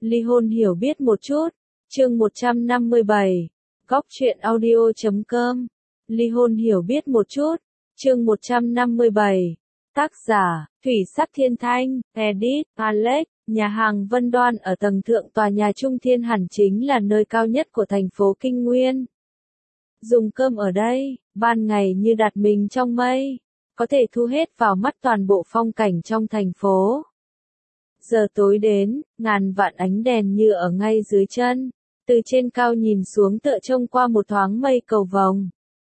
Ly hôn hiểu biết một chút. Chương 157. Góc truyện audio.com. Ly hôn hiểu biết một chút. Chương 157. Tác giả, Thủy Sắc Thiên Thanh, edit, Alex. Nhà hàng Vân Đoan ở tầng thượng tòa nhà Trung Thiên hẳn chính là nơi cao nhất của thành phố Kinh Nguyên. Dùng cơm ở đây, ban ngày như đặt mình trong mây, có thể thu hết vào mắt toàn bộ phong cảnh trong thành phố. Giờ tối đến, ngàn vạn ánh đèn như ở ngay dưới chân, từ trên cao nhìn xuống tựa trông qua một thoáng mây cầu vồng.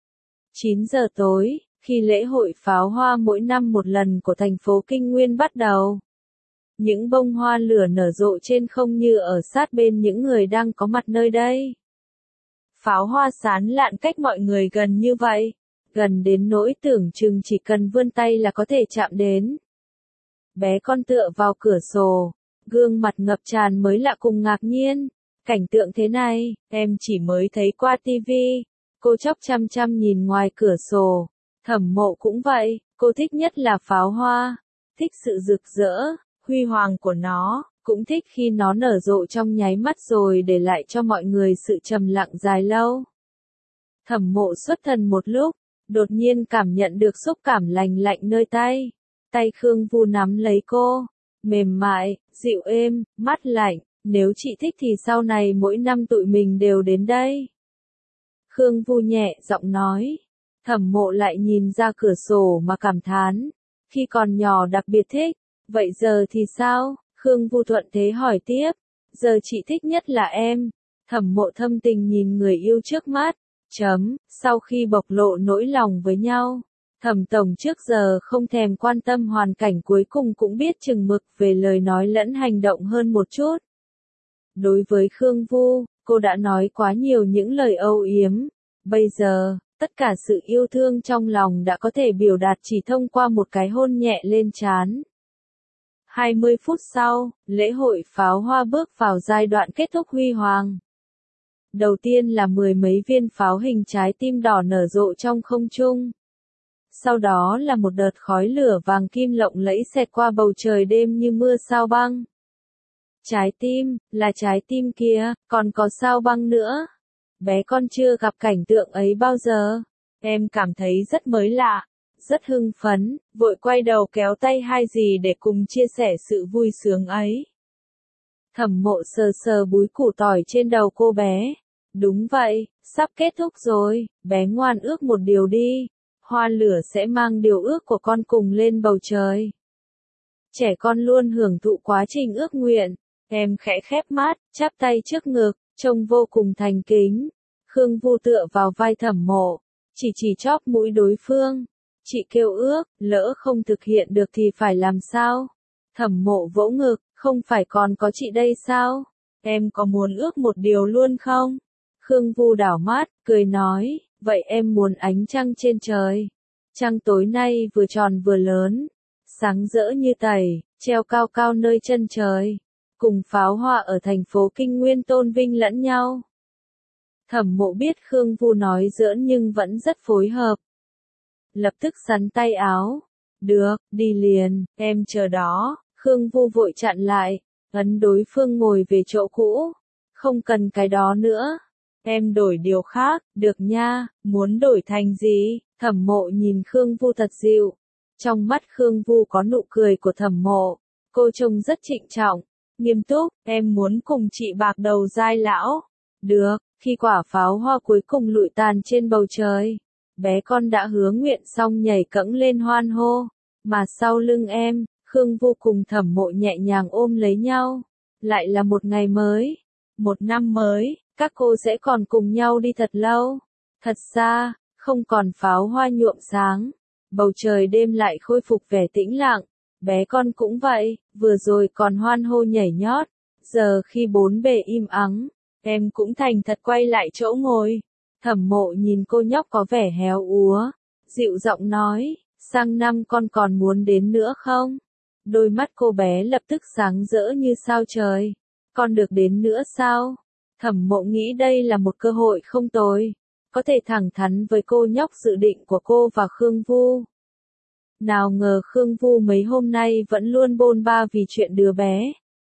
9 giờ tối, khi lễ hội pháo hoa mỗi năm một lần của thành phố Kinh Nguyên bắt đầu. Những bông hoa lửa nở rộ trên không như ở sát bên những người đang có mặt nơi đây. Pháo hoa sán lạn cách mọi người gần như vậy, gần đến nỗi tưởng chừng chỉ cần vươn tay là có thể chạm đến. Bé con tựa vào cửa sổ, gương mặt ngập tràn mới lạ cùng ngạc nhiên. Cảnh tượng thế này, em chỉ mới thấy qua tivi. Cô chốc chăm chăm nhìn ngoài cửa sổ. Thẩm Mộ cũng vậy, cô thích nhất là pháo hoa. Thích sự rực rỡ, huy hoàng của nó, cũng thích khi nó nở rộ trong nháy mắt rồi để lại cho mọi người sự trầm lặng dài lâu. Thẩm Mộ xuất thần một lúc, đột nhiên cảm nhận được xúc cảm lành lạnh nơi tay. Tay Khương Vu nắm lấy cô, mềm mại, dịu êm, mát lạnh, nếu chị thích thì sau này mỗi năm tụi mình đều đến đây. Khương Vu nhẹ giọng nói. Thẩm Mộ lại nhìn ra cửa sổ mà cảm thán, khi còn nhỏ đặc biệt thích, vậy giờ thì sao? Khương Vu thuận thế hỏi tiếp, giờ chị thích nhất là em. Thẩm Mộ thâm tình nhìn người yêu trước mắt, sau khi bộc lộ nỗi lòng với nhau. Thẩm tổng trước giờ không thèm quan tâm hoàn cảnh cuối cùng cũng biết chừng mực về lời nói lẫn hành động hơn một chút. Đối với Khương Vu, cô đã nói quá nhiều những lời âu yếm. Bây giờ, tất cả sự yêu thương trong lòng đã có thể biểu đạt chỉ thông qua một cái hôn nhẹ lên trán. 20 phút sau, lễ hội pháo hoa bước vào giai đoạn kết thúc huy hoàng. Đầu tiên là 10 mấy viên pháo hình trái tim đỏ nở rộ trong không trung. Sau đó là một đợt khói lửa vàng kim lộng lẫy xẹt qua bầu trời đêm như mưa sao băng. Trái tim, là trái tim kia, còn có sao băng nữa. Bé con chưa gặp cảnh tượng ấy bao giờ. Em cảm thấy rất mới lạ, rất hưng phấn, vội quay đầu kéo tay hai dì để cùng chia sẻ sự vui sướng ấy. Thẩm Mộ sờ sờ búi củ tỏi trên đầu cô bé. Đúng vậy, sắp kết thúc rồi, bé ngoan ước một điều đi. Hoa lửa sẽ mang điều ước của con cùng lên bầu trời. Trẻ con luôn hưởng thụ quá trình ước nguyện. Em khẽ khép mắt, chắp tay trước ngực, trông vô cùng thành kính. Khương Vu tựa vào vai Thẩm Mộ, chỉ chóp mũi đối phương. Chị kêu ước, lỡ không thực hiện được thì phải làm sao? Thẩm Mộ vỗ ngực, không phải còn có chị đây sao? Em có muốn ước một điều luôn không? Khương Vu đảo mắt, cười nói, vậy em muốn ánh trăng trên trời. Trăng tối nay vừa tròn vừa lớn, sáng rỡ như tẩy, treo cao cao nơi chân trời. Cùng pháo hoa ở thành phố Kinh Nguyên tôn vinh lẫn nhau. Thẩm Mộ biết Khương Vu nói giỡn nhưng vẫn rất phối hợp. Lập tức xắn tay áo. Được, đi liền, em chờ đó. Khương Vu vội chặn lại, ấn đối phương ngồi về chỗ cũ. Không cần cái đó nữa. Em đổi điều khác, được nha, muốn đổi thành gì? Thẩm Mộ nhìn Khương Vu thật dịu. Trong mắt Khương Vu có nụ cười của Thẩm Mộ. Cô trông rất trịnh trọng, nghiêm túc, em muốn cùng chị bạc đầu giai lão. Được, khi quả pháo hoa cuối cùng lụi tàn trên bầu trời. Bé con đã hứa nguyện xong nhảy cẫng lên hoan hô. Mà sau lưng em, Khương Vu cùng Thẩm Mộ nhẹ nhàng ôm lấy nhau. Lại là một ngày mới, một năm mới, các cô sẽ còn cùng nhau đi thật lâu. Thật xa, không còn pháo hoa nhuộm sáng. Bầu trời đêm lại khôi phục vẻ tĩnh lặng. Bé con cũng vậy, vừa rồi còn hoan hô nhảy nhót. Giờ khi bốn bề im ắng, em cũng thành thật quay lại chỗ ngồi. Thẩm Mộ nhìn cô nhóc có vẻ héo úa, dịu giọng nói, sang năm con còn muốn đến nữa không? Đôi mắt cô bé lập tức sáng rỡ như sao trời. Con được đến nữa sao? Thẩm Mộ nghĩ đây là một cơ hội không tồi, có thể thẳng thắn với cô nhóc dự định của cô và Khương Vu. Nào ngờ Khương Vu mấy hôm nay vẫn luôn bôn ba vì chuyện đứa bé.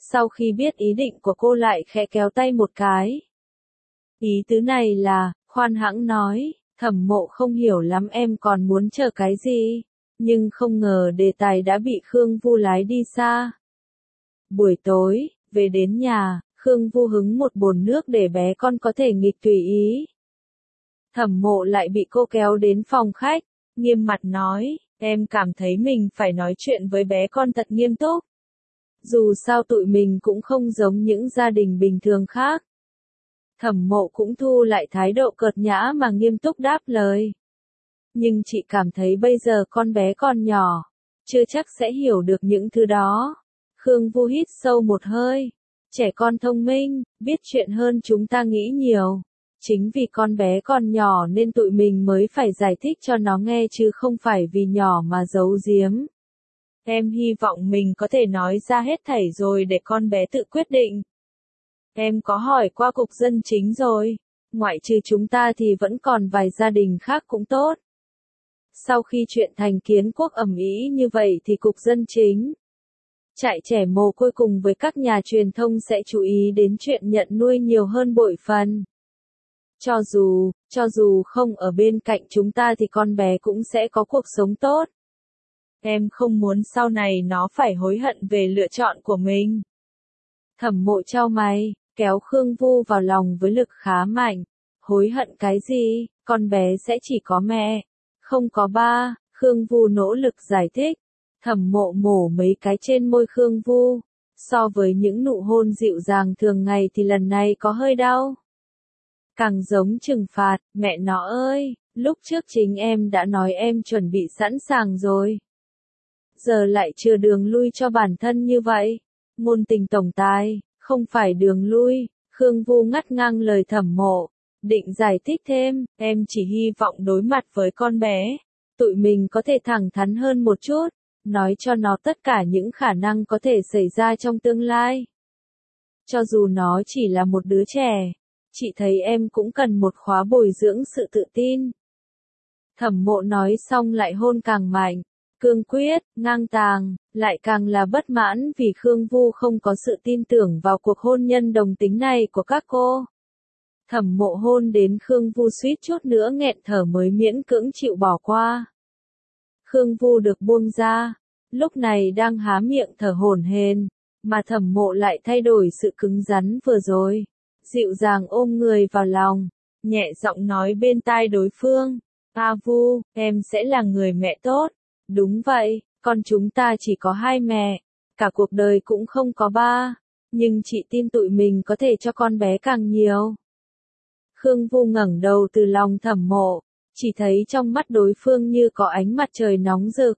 Sau khi biết ý định của cô lại khẽ kéo tay một cái. Ý tứ này là, khoan hãng nói, Thẩm Mộ không hiểu lắm em còn muốn chờ cái gì, nhưng không ngờ đề tài đã bị Khương Vu lái đi xa. Buổi tối, về đến nhà, Khương Vu hứng một bồn nước để bé con có thể nghịch tùy ý. Thẩm Mộ lại bị cô kéo đến phòng khách, nghiêm mặt nói, em cảm thấy mình phải nói chuyện với bé con thật nghiêm túc. Dù sao tụi mình cũng không giống những gia đình bình thường khác. Thẩm Mộ cũng thu lại thái độ cợt nhã mà nghiêm túc đáp lời. Nhưng chị cảm thấy bây giờ con bé còn nhỏ, chưa chắc sẽ hiểu được những thứ đó. Khương Vu hít sâu một hơi. Trẻ con thông minh, biết chuyện hơn chúng ta nghĩ nhiều. Chính vì con bé còn nhỏ nên tụi mình mới phải giải thích cho nó nghe chứ không phải vì nhỏ mà giấu giếm. Em hy vọng mình có thể nói ra hết thảy rồi để con bé tự quyết định. Em có hỏi qua cục dân chính rồi, ngoại trừ chúng ta thì vẫn còn vài gia đình khác cũng tốt. Sau khi chuyện thành kiến quốc ầm ĩ như vậy thì cục dân chính, trại trẻ mồ côi cùng với các nhà truyền thông sẽ chú ý đến chuyện nhận nuôi nhiều hơn bội phần. Cho dù không ở bên cạnh chúng ta thì con bé cũng sẽ có cuộc sống tốt. Em không muốn sau này nó phải hối hận về lựa chọn của mình. Thẩm Mộ chau mày, kéo Khương Vu vào lòng với lực khá mạnh. Hối hận cái gì, con bé sẽ chỉ có mẹ, không có ba. Khương Vu nỗ lực giải thích. Thẩm Mộ mổ mấy cái trên môi Khương Vu. So với những nụ hôn dịu dàng thường ngày thì lần này có hơi đau. Càng giống trừng phạt, mẹ nó ơi, lúc trước chính em đã nói em chuẩn bị sẵn sàng rồi. Giờ lại chừa đường lui cho bản thân như vậy. Ngôn tình tổng tài, không phải đường lui. Khương Vu ngắt ngang lời Thẩm Mộ, định giải thích thêm, em chỉ hy vọng đối mặt với con bé, tụi mình có thể thẳng thắn hơn một chút, nói cho nó tất cả những khả năng có thể xảy ra trong tương lai. Cho dù nó chỉ là một đứa trẻ, chị thấy em cũng cần một khóa bồi dưỡng sự tự tin. Thẩm Mộ nói xong lại hôn càng mạnh, cương quyết, ngang tàng, lại càng là bất mãn vì Khương Vu không có sự tin tưởng vào cuộc hôn nhân đồng tính này của các cô. Thẩm Mộ hôn đến Khương Vu suýt chút nữa nghẹn thở mới miễn cưỡng chịu bỏ qua. Khương Vu được buông ra, lúc này đang há miệng thở hổn hển, mà Thẩm Mộ lại thay đổi sự cứng rắn vừa rồi, dịu dàng ôm người vào lòng, nhẹ giọng nói bên tai đối phương, "A Vu, em sẽ là người mẹ tốt." "Đúng vậy, con chúng ta chỉ có hai mẹ, cả cuộc đời cũng không có ba, nhưng chị tin tụi mình có thể cho con bé càng nhiều." Khương Vu ngẩng đầu từ lòng Thẩm Mộ, chỉ thấy trong mắt đối phương như có ánh mặt trời nóng rực.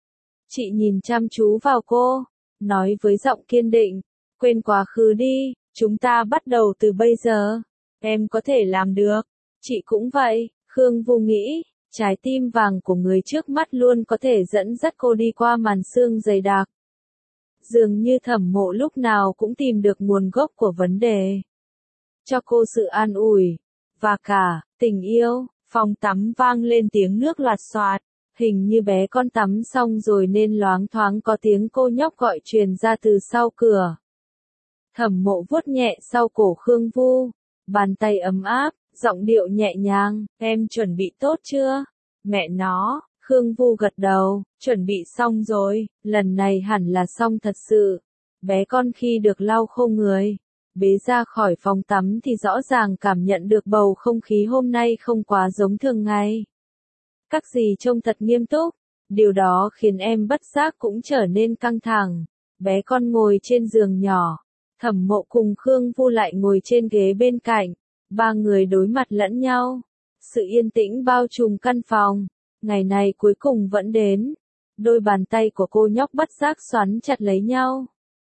Chị nhìn chăm chú vào cô, nói với giọng kiên định, "Quên quá khứ đi, chúng ta bắt đầu từ bây giờ. Em có thể làm được, chị cũng vậy." Khương Vu nghĩ, trái tim vàng của người trước mắt luôn có thể dẫn dắt cô đi qua màn sương dày đặc. Dường như Thẩm Mộ lúc nào cũng tìm được nguồn gốc của vấn đề. Cho cô sự an ủi, và cả, tình yêu. Phòng tắm vang lên tiếng nước loạt xoạt, hình như bé con tắm xong rồi nên loáng thoáng có tiếng cô nhóc gọi truyền ra từ sau cửa. Thẩm Mộ vuốt nhẹ sau cổ Khương Vu, bàn tay ấm áp, giọng điệu nhẹ nhàng, "Em chuẩn bị tốt chưa?" "Mẹ nó." Khương Vu gật đầu, "Chuẩn bị xong rồi, lần này hẳn là xong thật sự." Bé con khi được lau khô người, bế ra khỏi phòng tắm thì rõ ràng cảm nhận được bầu không khí hôm nay không quá giống thường ngày. Các dì trông thật nghiêm túc, điều đó khiến em bất giác cũng trở nên căng thẳng. Bé con ngồi trên giường nhỏ, Thẩm Mộ cùng Khương Vu lại ngồi trên ghế bên cạnh, ba người đối mặt lẫn nhau. Sự yên tĩnh bao trùm căn phòng, ngày này cuối cùng vẫn đến. Đôi bàn tay của cô nhóc bất giác xoắn chặt lấy nhau.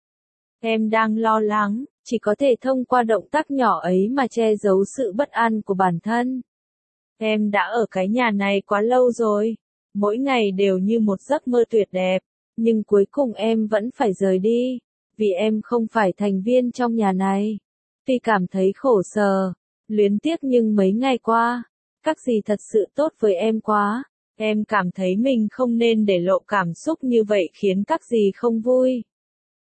Em đang lo lắng, chỉ có thể thông qua động tác nhỏ ấy mà che giấu sự bất an của bản thân. Em đã ở cái nhà này quá lâu rồi, mỗi ngày đều như một giấc mơ tuyệt đẹp, nhưng cuối cùng em vẫn phải rời đi, vì em không phải thành viên trong nhà này. Tuy cảm thấy khổ sở, luyến tiếc nhưng mấy ngày qua, các dì thật sự tốt với em quá. Em cảm thấy mình không nên để lộ cảm xúc như vậy khiến các dì không vui.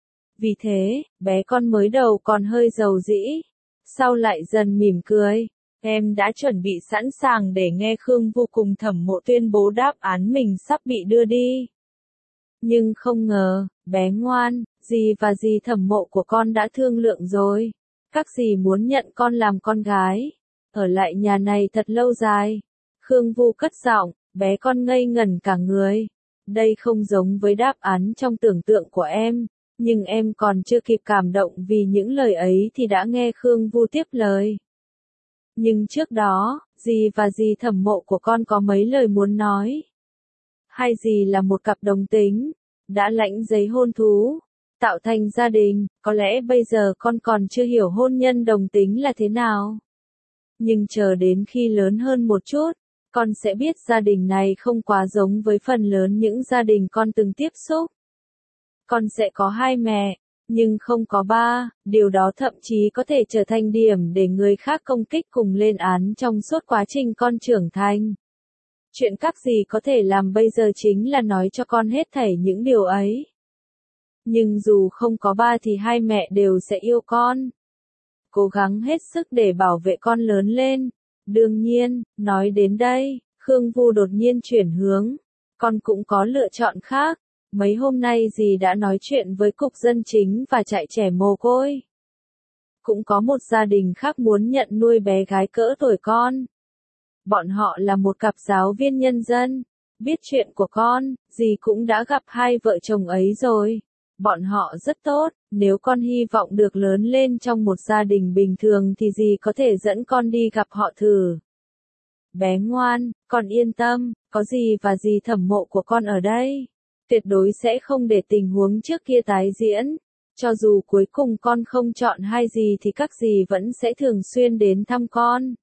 Vì thế, bé con mới đầu còn hơi dầu dĩ, sau lại dần mỉm cười. Em đã chuẩn bị sẵn sàng để nghe Khương Vu cùng Thẩm Mộ tuyên bố đáp án mình sắp bị đưa đi. Nhưng không ngờ, bé ngoan, dì và dì Thẩm Mộ của con đã thương lượng rồi. Các dì muốn nhận con làm con gái, ở lại nhà này thật lâu dài. Khương Vu cất giọng, bé con ngây ngẩn cả người. Đây không giống với đáp án trong tưởng tượng của em, nhưng em còn chưa kịp cảm động vì những lời ấy thì đã nghe Khương Vu tiếp lời. Nhưng trước đó, dì và dì Thẩm Mộ của con có mấy lời muốn nói. Hai dì là một cặp đồng tính, đã lãnh giấy hôn thú, tạo thành gia đình, có lẽ bây giờ con còn chưa hiểu hôn nhân đồng tính là thế nào. Nhưng chờ đến khi lớn hơn một chút, con sẽ biết gia đình này không quá giống với phần lớn những gia đình con từng tiếp xúc. Con sẽ có hai mẹ, nhưng không có ba, điều đó thậm chí có thể trở thành điểm để người khác công kích cùng lên án trong suốt quá trình con trưởng thành. Chuyện các dì có thể làm bây giờ chính là nói cho con hết thảy những điều ấy. Nhưng dù không có ba thì hai mẹ đều sẽ yêu con. Cố gắng hết sức để bảo vệ con lớn lên. Đương nhiên, nói đến đây, Khương Vu đột nhiên chuyển hướng. Con cũng có lựa chọn khác. Mấy hôm nay dì đã nói chuyện với Cục Dân Chính và trại trẻ mồ côi. Cũng có một gia đình khác muốn nhận nuôi bé gái cỡ tuổi con. Bọn họ là một cặp giáo viên nhân dân. Biết chuyện của con, dì cũng đã gặp hai vợ chồng ấy rồi. Bọn họ rất tốt, nếu con hy vọng được lớn lên trong một gia đình bình thường thì dì có thể dẫn con đi gặp họ thử. Bé ngoan, con yên tâm, có dì và dì Thẩm Mộ của con ở đây. Tuyệt đối sẽ không để tình huống trước kia tái diễn. Cho dù cuối cùng con không chọn hai dì thì các dì vẫn sẽ thường xuyên đến thăm con.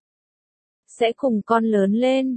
Sẽ cùng con lớn lên.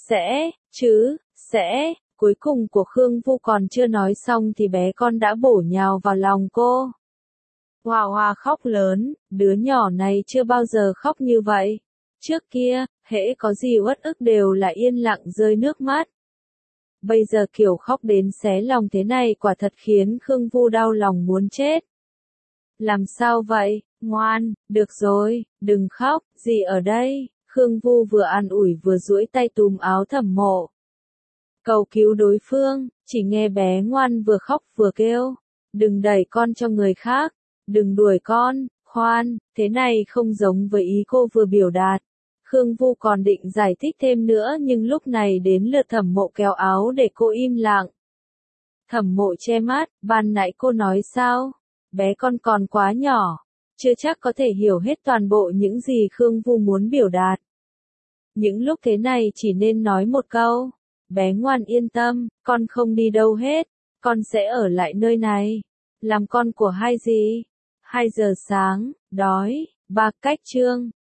Sẽ. Cuối cùng của Khương Vu còn chưa nói xong thì bé con đã bổ nhào vào lòng cô. Hoa Hoa khóc lớn, đứa nhỏ này chưa bao giờ khóc như vậy. Trước kia, hễ có gì uất ức đều là yên lặng rơi nước mắt. Bây giờ kiểu khóc đến xé lòng thế này quả thật khiến Khương Vu đau lòng muốn chết. Làm sao vậy, ngoan, được rồi, đừng khóc, dì ở đây. Khương Vu vừa an ủi vừa duỗi tay túm áo Thẩm Mộ. Cầu cứu đối phương, chỉ nghe bé ngoan vừa khóc vừa kêu. Đừng đẩy con cho người khác, đừng đuổi con, khoan, thế này không giống với ý cô vừa biểu đạt. Khương Vu còn định giải thích thêm nữa nhưng lúc này đến lượt Thẩm Mộ kéo áo để cô im lặng. Thẩm Mộ che mắt, ban nãy cô nói sao? Bé con còn quá nhỏ, chưa chắc có thể hiểu hết toàn bộ những gì Khương Vu muốn biểu đạt. Những lúc thế này chỉ nên nói một câu. Bé ngoan yên tâm, con không đi đâu hết, con sẽ ở lại nơi này. Làm con của hai dì. 2 giờ sáng, đói, cách chương.